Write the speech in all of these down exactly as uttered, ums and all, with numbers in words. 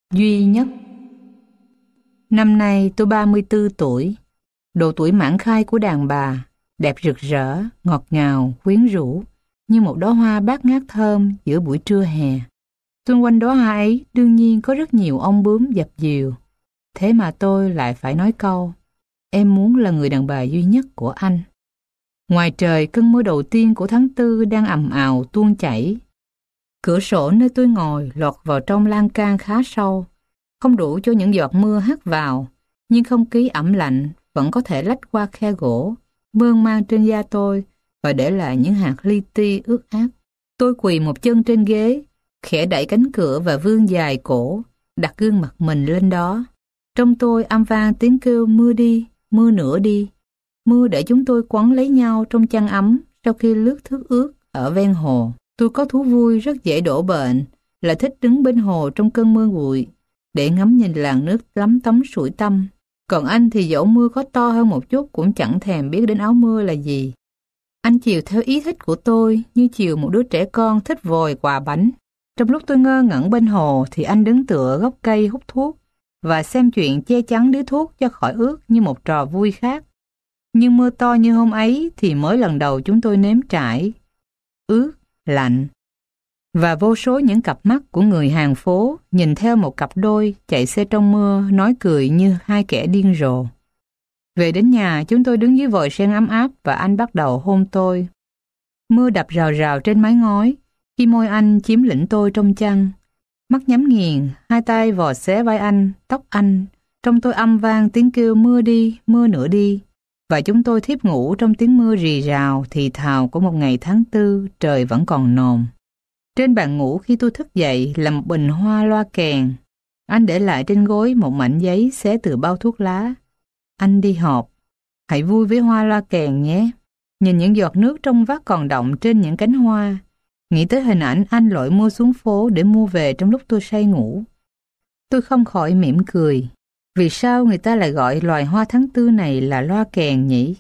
Duy nhất. Năm nay tôi ba mươi tư tuổi, độ tuổi mãn khai của đàn bà, đẹp rực rỡ, ngọt ngào, quyến rũ, như một đóa hoa bát ngát thơm giữa buổi trưa hè. Xung quanh đóa hoa ấy đương nhiên có rất nhiều ong bướm dập dìu. Thế mà tôi lại phải nói câu, em muốn là người đàn bà duy nhất của anh. Ngoài trời, cơn mưa đầu tiên của tháng tư đang ầm ào tuôn chảy. Cửa sổ nơi tôi ngồi lọt vào trong lan can khá sâu, không đủ cho những giọt mưa hắt vào, nhưng không khí ẩm lạnh vẫn có thể lách qua khe gỗ, mơn man trên da tôi và để lại những hạt li ti ướt át. Tôi quỳ một chân trên ghế, khẽ đẩy cánh cửa và vươn dài cổ, đặt gương mặt mình lên đó. Trong tôi âm vang tiếng kêu mưa đi, mưa nữa đi. Mưa để chúng tôi quấn lấy nhau trong chăn ấm sau khi lướt thước ướt ở ven hồ. Tôi có thú vui rất dễ đổ bệnh, là thích đứng bên hồ trong cơn mưa bụi, để ngắm nhìn làn nước lấm tấm sủi tăm. Còn anh thì dẫu mưa có to hơn một chút cũng chẳng thèm biết đến áo mưa là gì. Anh chiều theo ý thích của tôi như chiều một đứa trẻ con thích vòi quà bánh. Trong lúc tôi ngơ ngẩn bên hồ thì anh đứng tựa gốc cây hút thuốc và xem chuyện che chắn điếu thuốc cho khỏi ướt như một trò vui khác. Nhưng mưa to như hôm ấy thì mới lần đầu chúng tôi nếm trải. Ướt, lạnh. Và vô số những cặp mắt của người hàng phố nhìn theo một cặp đôi chạy xe trong mưa nói cười như hai kẻ điên rồ. Về đến nhà chúng tôi đứng dưới vòi sen ấm áp và anh bắt đầu hôn tôi. Mưa đập rào rào trên mái ngói khi môi anh chiếm lĩnh tôi trong chăn. Mắt nhắm nghiền, hai tay vò xé vai anh, tóc anh. Trong tôi âm vang tiếng kêu mưa đi, mưa nữa đi. Và chúng tôi thiếp ngủ trong tiếng mưa rì rào thì thào của một ngày tháng tư trời vẫn còn nồm. Trên bàn ngủ khi tôi thức dậy là một bình hoa loa kèn. Anh để lại trên gối một mảnh giấy xé từ bao thuốc lá. Anh đi họp. Hãy vui với hoa loa kèn nhé. Nhìn những giọt nước trong vắt còn đọng trên những cánh hoa. Nghĩ tới hình ảnh anh lội mua xuống phố để mua về trong lúc tôi say ngủ. Tôi không khỏi mỉm cười. Vì sao người ta lại gọi loài hoa tháng tư này là loa kèn nhỉ?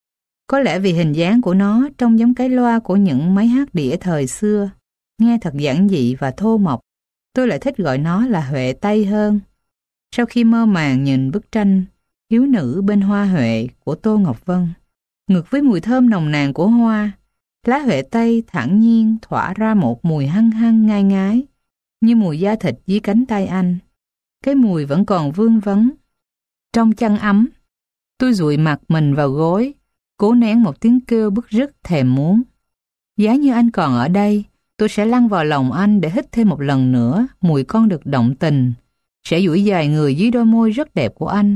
Có lẽ vì hình dáng của nó trông giống cái loa của những máy hát đĩa thời xưa. Nghe thật giản dị và thô mộc. Tôi lại thích gọi nó là huệ tây hơn. Sau khi mơ màng nhìn bức tranh Thiếu nữ bên hoa huệ của Tô Ngọc Vân, ngược với mùi thơm nồng nàn của hoa, lá huệ tây thản nhiên tỏa ra một mùi hăng hăng ngai ngái, như mùi da thịt dưới cánh tay anh. Cái mùi vẫn còn vương vấn. Trong chăn ấm, tôi dụi mặt mình vào gối, cố nén một tiếng kêu bứt rứt thèm muốn. Giá như anh còn ở đây, tôi sẽ lăn vào lòng anh để hít thêm một lần nữa mùi con đực động tình, sẽ duỗi dài người dưới đôi môi rất đẹp của anh,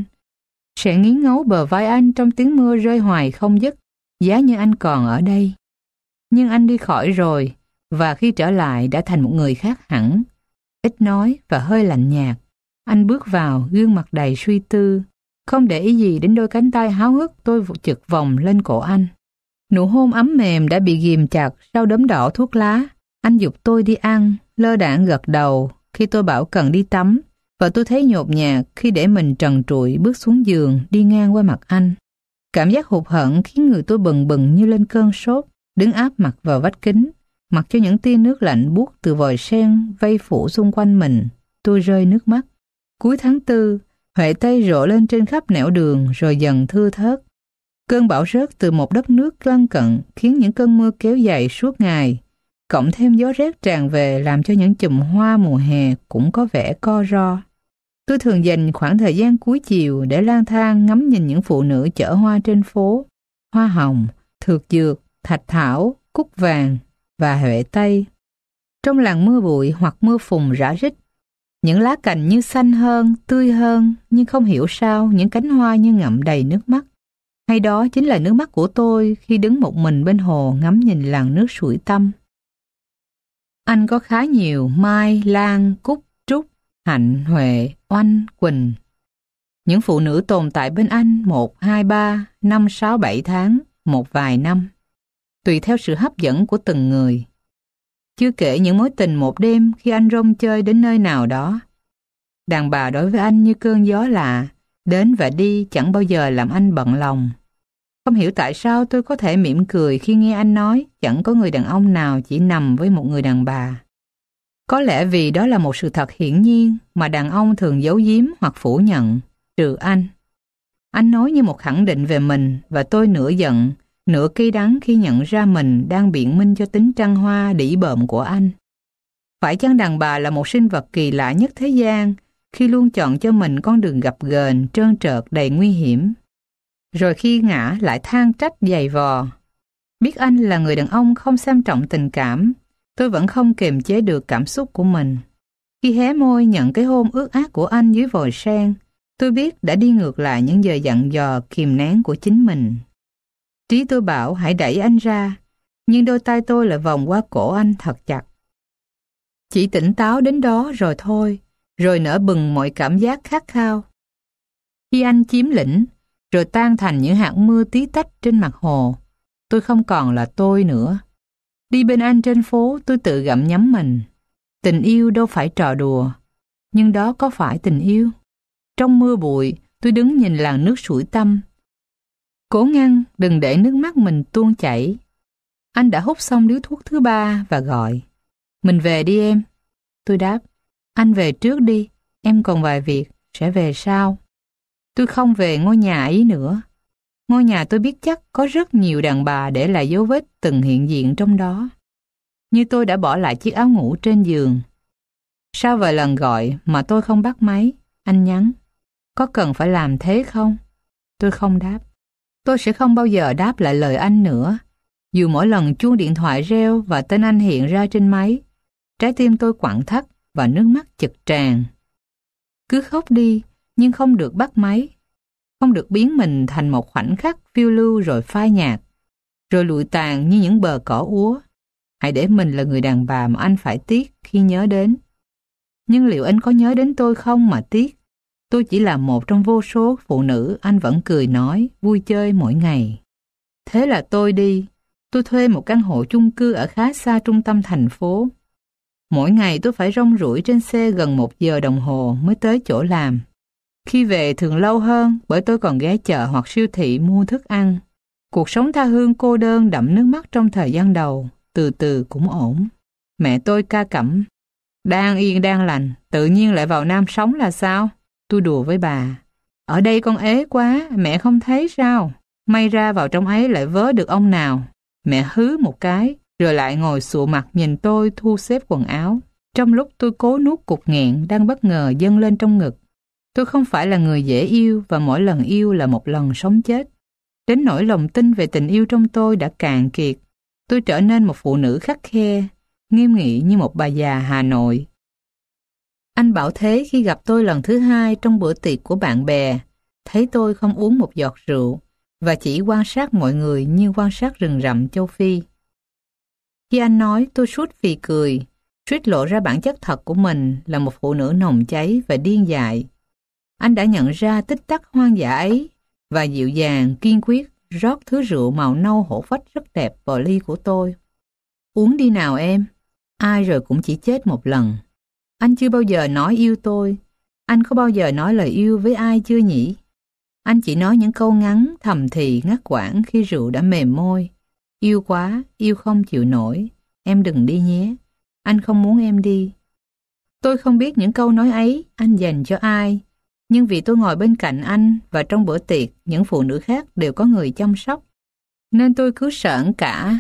sẽ nghiến ngấu bờ vai anh trong tiếng mưa rơi hoài không dứt, giá như anh còn ở đây. Nhưng anh đi khỏi rồi, và khi trở lại đã thành một người khác hẳn, ít nói và hơi lạnh nhạt. Anh bước vào, gương mặt đầy suy tư, không để ý gì đến đôi cánh tay háo hức tôi chực vòng lên cổ anh. Nụ hôn ấm mềm đã bị ghìm chặt sau đốm đỏ thuốc lá. Anh giục tôi đi ăn, lơ đãng gật đầu khi tôi bảo cần đi tắm, và tôi thấy nhột nhạt khi để mình trần trụi bước xuống giường đi ngang qua mặt anh. Cảm giác hụt hẫng khiến người tôi bừng bừng như lên cơn sốt, đứng áp mặt vào vách kính, mặc cho những tia nước lạnh buốt từ vòi sen vây phủ xung quanh mình. Tôi rơi nước mắt. Cuối tháng tư, huệ tây rộ lên trên khắp nẻo đường rồi dần thưa thớt. Cơn bão rớt từ một đất nước lân cận khiến những cơn mưa kéo dài suốt ngày, cộng thêm gió rét tràn về làm cho những chùm hoa mùa hè cũng có vẻ co ro. Tôi thường dành khoảng thời gian cuối chiều để lang thang ngắm nhìn những phụ nữ chở hoa trên phố, hoa hồng, thược dược, thạch thảo, cúc vàng và huệ tây. Trong làn mưa bụi hoặc mưa phùn rã rít, những lá cành như xanh hơn, tươi hơn, nhưng không hiểu sao những cánh hoa như ngậm đầy nước mắt. Hay đó chính là nước mắt của tôi khi đứng một mình bên hồ ngắm nhìn làn nước sủi tăm. Anh có khá nhiều mai, lan, cúc, trúc, hạnh, huệ, oanh, quỳnh. Những phụ nữ tồn tại bên anh một, hai, ba, năm, sáu, bảy tháng, một vài năm, tùy theo sự hấp dẫn của từng người. Chưa kể những mối tình một đêm khi anh rong chơi đến nơi nào đó. Đàn bà đối với anh như cơn gió lạ, đến và đi chẳng bao giờ làm anh bận lòng. Không hiểu tại sao tôi có thể mỉm cười khi nghe anh nói chẳng có người đàn ông nào chỉ nằm với một người đàn bà. Có lẽ vì đó là một sự thật hiển nhiên mà đàn ông thường giấu giếm hoặc phủ nhận, trừ anh. Anh nói như một khẳng định về mình và tôi nửa giận, nửa cay đắng khi nhận ra mình đang biện minh cho tính trăng hoa đĩ bợm của anh. Phải chăng đàn bà là một sinh vật kỳ lạ nhất thế gian khi luôn chọn cho mình con đường gập ghềnh, trơn trượt đầy nguy hiểm, rồi khi ngã lại than trách dày vò. Biết anh là người đàn ông không xem trọng tình cảm, tôi vẫn không kiềm chế được cảm xúc của mình. Khi hé môi nhận cái hôn ướt át của anh dưới vòi sen, tôi biết đã đi ngược lại những giờ dặn dò kìm nén của chính mình. Trí tôi bảo hãy đẩy anh ra, nhưng đôi tay tôi lại vòng qua cổ anh thật chặt. Chỉ tỉnh táo đến đó rồi thôi, rồi nở bừng mọi cảm giác khát khao. Khi anh chiếm lĩnh, rồi tan thành những hạt mưa tí tách trên mặt hồ, tôi không còn là tôi nữa. Đi bên anh trên phố tôi tự gặm nhấm mình. Tình yêu đâu phải trò đùa, nhưng đó có phải tình yêu? Trong mưa bụi, tôi đứng nhìn làn nước sủi tăm, cố ngăn đừng để nước mắt mình tuôn chảy. Anh đã hút xong điếu thuốc thứ ba và gọi, mình về đi em. Tôi đáp, anh về trước đi, em còn vài việc, sẽ về sau. Tôi không về ngôi nhà ấy nữa. Ngôi nhà tôi biết chắc có rất nhiều đàn bà để lại dấu vết từng hiện diện trong đó. Như tôi đã bỏ lại chiếc áo ngủ trên giường. Sau vài lần gọi mà tôi không bắt máy, anh nhắn, có cần phải làm thế không? Tôi không đáp. Tôi sẽ không bao giờ đáp lại lời anh nữa. Dù mỗi lần chuông điện thoại reo và tên anh hiện ra trên máy, trái tim tôi quặn thắt và nước mắt chực tràn. Cứ khóc đi, nhưng không được bắt máy. Không được biến mình thành một khoảnh khắc phiêu lưu rồi phai nhạt, rồi lụi tàn như những bờ cỏ úa. Hãy để mình là người đàn bà mà anh phải tiếc khi nhớ đến. Nhưng liệu anh có nhớ đến tôi không mà tiếc? Tôi chỉ là một trong vô số phụ nữ anh vẫn cười nói, vui chơi mỗi ngày. Thế là tôi đi. Tôi thuê một căn hộ chung cư ở khá xa trung tâm thành phố. Mỗi ngày tôi phải rong ruổi trên xe gần một giờ đồng hồ mới tới chỗ làm. Khi về thường lâu hơn bởi tôi còn ghé chợ hoặc siêu thị mua thức ăn. Cuộc sống tha hương cô đơn đẫm nước mắt trong thời gian đầu, từ từ cũng ổn. Mẹ tôi ca cẩm, đang yên đang lành, tự nhiên lại vào Nam sống là sao? Tôi đùa với bà, ở đây con ế quá, mẹ không thấy sao? May ra vào trong ấy lại vớ được ông nào. Mẹ hứ một cái, rồi lại ngồi sụ mặt nhìn tôi thu xếp quần áo. Trong lúc tôi cố nuốt cục nghẹn đang bất ngờ dâng lên trong ngực. Tôi không phải là người dễ yêu và mỗi lần yêu là một lần sống chết. Đến nỗi lòng tin về tình yêu trong tôi đã cạn kiệt. Tôi trở nên một phụ nữ khắt khe, nghiêm nghị như một bà già Hà Nội. Anh bảo thế khi gặp tôi lần thứ hai trong bữa tiệc của bạn bè, thấy tôi không uống một giọt rượu và chỉ quan sát mọi người như quan sát rừng rậm châu Phi. Khi anh nói, tôi suýt phì cười, suýt lộ ra bản chất thật của mình là một phụ nữ nồng cháy và điên dại. Anh đã nhận ra tích tắc hoang dã ấy và dịu dàng, kiên quyết rót thứ rượu màu nâu hổ phách rất đẹp vào ly của tôi. Uống đi nào em, ai rồi cũng chỉ chết một lần. Anh chưa bao giờ nói yêu tôi. Anh có bao giờ nói lời yêu với ai chưa nhỉ? Anh chỉ nói những câu ngắn, thầm thì, ngắt quãng khi rượu đã mềm môi. Yêu quá, yêu không chịu nổi. Em đừng đi nhé. Anh không muốn em đi. Tôi không biết những câu nói ấy anh dành cho ai. Nhưng vì tôi ngồi bên cạnh anh và trong bữa tiệc những phụ nữ khác đều có người chăm sóc, nên tôi cứ sởn cả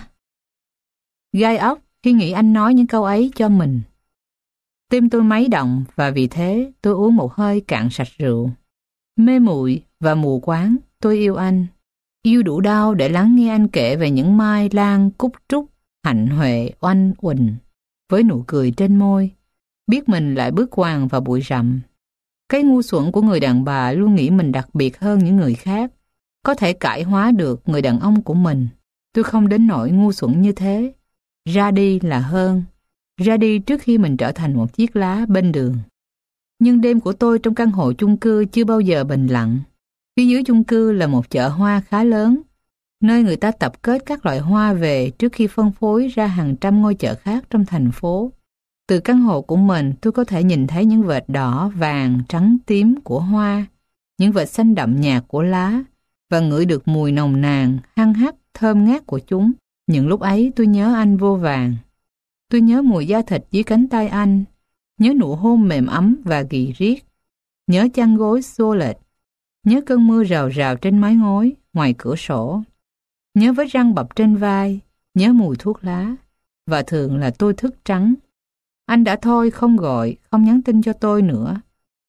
gai ốc khi nghĩ anh nói những câu ấy cho mình. Tim tôi mấy động và vì thế tôi uống một hơi cạn sạch rượu. Mê muội và mù quáng, tôi yêu anh. Yêu đủ đau để lắng nghe anh kể về những mai lan cúc trúc, hạnh huệ oanh uỳnh, với nụ cười trên môi, biết mình lại bước quàng vào bụi rậm. Cái ngu xuẩn của người đàn bà luôn nghĩ mình đặc biệt hơn những người khác, có thể cải hóa được người đàn ông của mình. Tôi không đến nỗi ngu xuẩn như thế. Ra đi là hơn. Ra đi trước khi mình trở thành một chiếc lá bên đường. Nhưng đêm của tôi trong căn hộ chung cư chưa bao giờ bình lặng. Phía dưới chung cư là một chợ hoa khá lớn, nơi người ta tập kết các loại hoa về trước khi phân phối ra hàng trăm ngôi chợ khác trong thành phố. Từ căn hộ của mình, tôi có thể nhìn thấy những vệt đỏ, vàng, trắng, tím của hoa, những vệt xanh đậm nhạt của lá, và ngửi được mùi nồng nàn, hăng hắc, thơm ngát của chúng. Những lúc ấy tôi nhớ anh vô vàn. Tôi nhớ mùi da thịt dưới cánh tay anh, nhớ nụ hôn mềm ấm và ghì riết, nhớ chăn gối xô lệch, nhớ cơn mưa rào rào trên mái ngói ngoài cửa sổ, nhớ vết răng bập trên vai, nhớ mùi thuốc lá, và thường là tôi thức trắng. Anh đã thôi không gọi, không nhắn tin cho tôi nữa.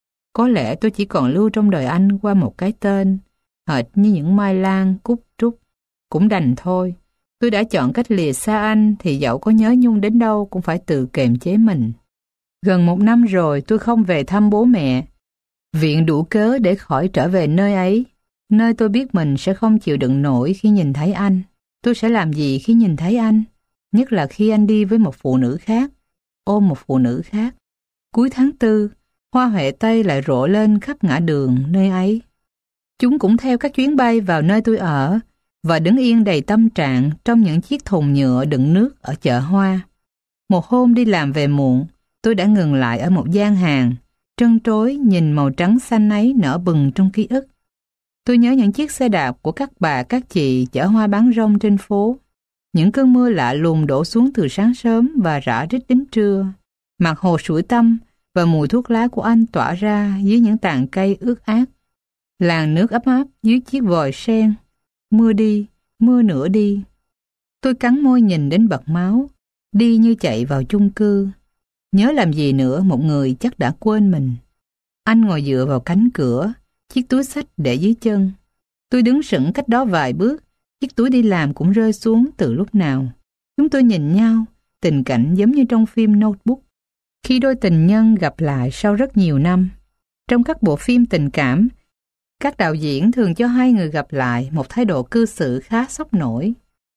Có lẽ tôi chỉ còn lưu trong đời anh qua một cái tên, hệt như những mai lan, cúc trúc. Cũng đành thôi, tôi đã chọn cách lìa xa anh thì dẫu có nhớ nhung đến đâu cũng phải tự kiềm chế mình. Gần một năm rồi tôi không về thăm bố mẹ, viện đủ cớ để khỏi trở về nơi ấy, nơi tôi biết mình sẽ không chịu đựng nổi khi nhìn thấy anh. Tôi sẽ làm gì khi nhìn thấy anh? Nhất là khi anh đi với một phụ nữ khác, ôm một phụ nữ khác. Cuối tháng tư, hoa huệ tây lại rộ lên khắp ngã đường nơi ấy. Chúng cũng theo các chuyến bay vào nơi tôi ở và đứng yên đầy tâm trạng trong những chiếc thùng nhựa đựng nước ở chợ hoa. Một hôm đi làm về muộn, tôi đã ngừng lại ở một gian hàng, trân trối nhìn màu trắng xanh ấy nở bừng trong ký ức. Tôi nhớ những chiếc xe đạp của các bà các chị chở hoa bán rong trên phố. Những cơn mưa lạ lùng đổ xuống từ sáng sớm và rã rít đến trưa. Mặt hồ sủi tăm và mùi thuốc lá của anh tỏa ra dưới những tàn cây ướt át. Làn nước ấm áp dưới chiếc vòi sen. Mưa đi, mưa nữa đi. Tôi cắn môi nhìn đến bật máu, đi như chạy vào chung cư. Nhớ làm gì nữa, một người chắc đã quên mình. Anh ngồi dựa vào cánh cửa, chiếc túi xách để dưới chân. Tôi đứng sững cách đó vài bước, chiếc túi đi làm cũng rơi xuống từ lúc nào. Chúng tôi nhìn nhau, tình cảnh giống như trong phim Notebook. Khi đôi tình nhân gặp lại sau rất nhiều năm. Trong các bộ phim tình cảm, các đạo diễn thường cho hai người gặp lại một thái độ cư xử khá sốc nổi.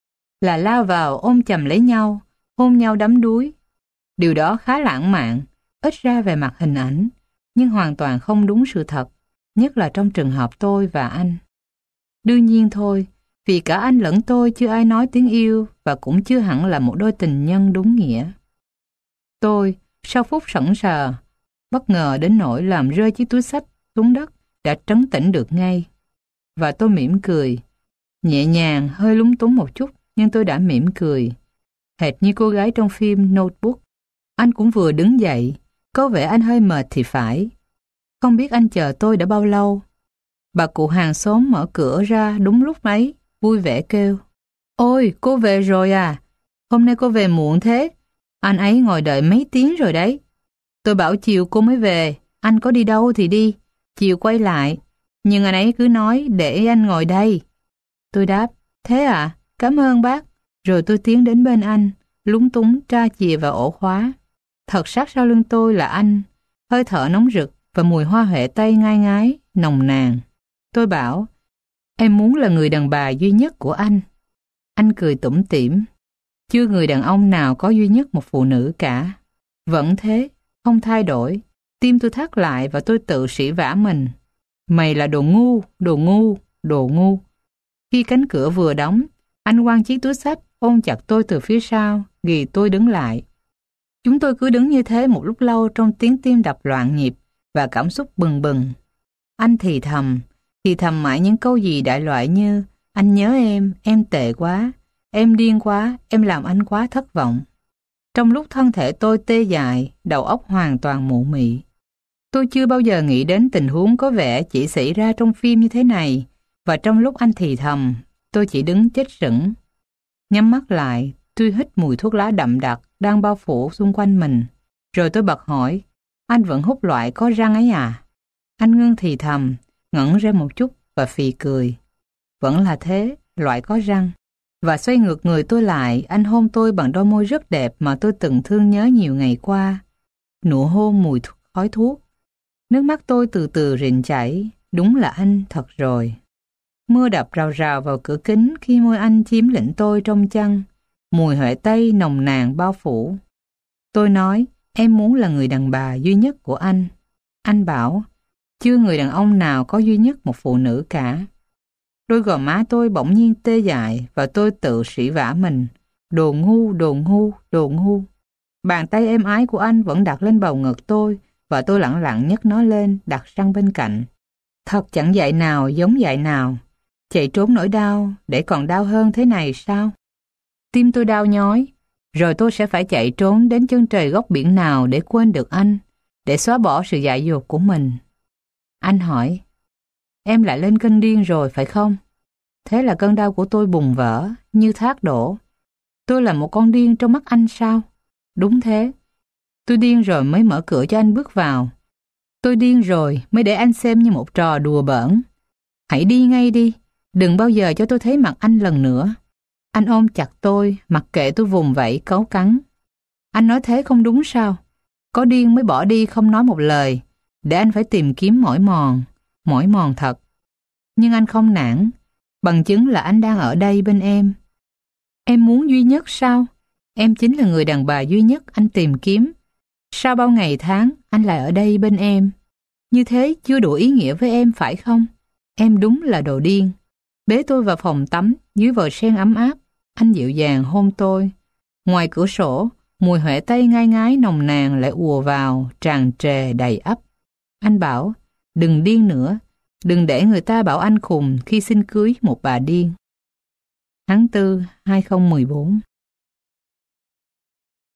Là lao vào ôm chầm lấy nhau, hôn nhau đắm đuối. Điều đó khá lãng mạn, ít ra về mặt hình ảnh, nhưng hoàn toàn không đúng sự thật, nhất là trong trường hợp tôi và anh. Đương nhiên thôi, vì cả anh lẫn tôi chưa ai nói tiếng yêu và cũng chưa hẳn là một đôi tình nhân đúng nghĩa. Tôi, sau phút sững sờ, bất ngờ đến nỗi làm rơi chiếc túi xách xuống đất, đã trấn tĩnh được ngay. Và tôi mỉm cười, nhẹ nhàng, hơi lúng túng một chút, nhưng tôi đã mỉm cười. Hệt như cô gái trong phim Notebook. Anh cũng vừa đứng dậy, có vẻ anh hơi mệt thì phải. Không biết anh chờ tôi đã bao lâu. Bà cụ hàng xóm mở cửa ra đúng lúc ấy, vui vẻ kêu: "Ôi, cô về rồi à? Hôm nay cô về muộn thế. Anh ấy ngồi đợi mấy tiếng rồi đấy. Tôi bảo chiều cô mới về, anh có đi đâu thì đi, chiều quay lại. Nhưng anh ấy cứ nói để anh ngồi đây." Tôi đáp: "Thế à? Cảm ơn bác." Rồi tôi tiến đến bên anh, lúng túng tra chìa vào ổ khóa. Thật sát sau lưng tôi là anh, hơi thở nóng rực và mùi hoa huệ tây ngai ngái, nồng nàn. Tôi bảo: "Em muốn là người đàn bà duy nhất của anh." Anh cười tủm tỉm: "Chưa người đàn ông nào có duy nhất một phụ nữ cả." Vẫn thế, không thay đổi. Tim tôi thắt lại và tôi tự sỉ vả mình: "Mày là đồ ngu, đồ ngu, đồ ngu." Khi cánh cửa vừa đóng, anh quăng chiếc túi xách, ôm chặt tôi từ phía sau, ghì tôi đứng lại. Chúng tôi cứ đứng như thế một lúc lâu trong tiếng tim đập loạn nhịp và cảm xúc bừng bừng. Anh thì thầm, thì thầm mãi những câu gì đại loại như: "Anh nhớ em, em tệ quá, em điên quá, em làm anh quá thất vọng." Trong lúc thân thể tôi tê dại, đầu óc hoàn toàn mụ mị. Tôi chưa bao giờ nghĩ đến tình huống có vẻ chỉ xảy ra trong phim như thế này, và trong lúc anh thì thầm, tôi chỉ đứng chết sững. Nhắm mắt lại, tôi hít mùi thuốc lá đậm đặc đang bao phủ xung quanh mình. Rồi tôi bật hỏi: "Anh vẫn hút loại có răng ấy à?" Anh ngưng thì thầm, ngẩn ra một chút và phì cười. Vẫn là thế, loại có răng. Và xoay ngược người tôi lại, anh hôn tôi bằng đôi môi rất đẹp mà tôi từng thương nhớ nhiều ngày qua. Nụ hôn mùi th- khói thuốc. Nước mắt tôi từ từ rịn chảy. Đúng là anh thật rồi. Mưa đập rào rào vào cửa kính khi môi anh chiếm lĩnh tôi trong chăn. Mùi huệ tây nồng nàn bao phủ. Tôi nói: "Em muốn là người đàn bà duy nhất của anh." Anh bảo: "Chưa người đàn ông nào có duy nhất một phụ nữ cả." Đôi gò má tôi bỗng nhiên tê dại và tôi tự sỉ vả mình: "Đồ ngu, đồ ngu, đồ ngu." Bàn tay êm ái của anh vẫn đặt lên bầu ngực tôi và tôi lẳng lặng nhấc nó lên, đặt sang bên cạnh. Thật chẳng dại nào giống dại nào. Chạy trốn nỗi đau để còn đau hơn thế này sao? Tim tôi đau nhói. Rồi tôi sẽ phải chạy trốn đến chân trời góc biển nào để quên được anh, để xóa bỏ sự dại dột của mình. Anh hỏi, em lại lên cơn điên rồi phải không? Thế là cơn đau của tôi bùng vỡ, như thác đổ. Tôi là một con điên trong mắt anh sao? Đúng thế. Tôi điên rồi mới mở cửa cho anh bước vào. Tôi điên rồi mới để anh xem như một trò đùa bỡn. Hãy đi ngay đi, đừng bao giờ cho tôi thấy mặt anh lần nữa. Anh ôm chặt tôi, mặc kệ tôi vùng vẫy cáu cắn. Anh nói thế không đúng sao? Có điên mới bỏ đi không nói một lời, để anh phải tìm kiếm mỏi mòn, mỏi mòn thật. Nhưng anh không nản, bằng chứng là anh đang ở đây bên em. Em muốn duy nhất sao? Em chính là người đàn bà duy nhất anh tìm kiếm. Sau bao ngày tháng, anh lại ở đây bên em. Như thế chưa đủ ý nghĩa với em phải không? Em đúng là đồ điên. Bế tôi vào phòng tắm, dưới vòi sen ấm áp. Anh dịu dàng hôn tôi. Ngoài cửa sổ, mùi huệ tây ngai ngái nồng nàn lại ùa vào, tràn trề đầy ắp. Anh bảo, đừng điên nữa. Đừng để người ta bảo anh khùng khi xin cưới một bà điên. Tháng tư hai không một bốn.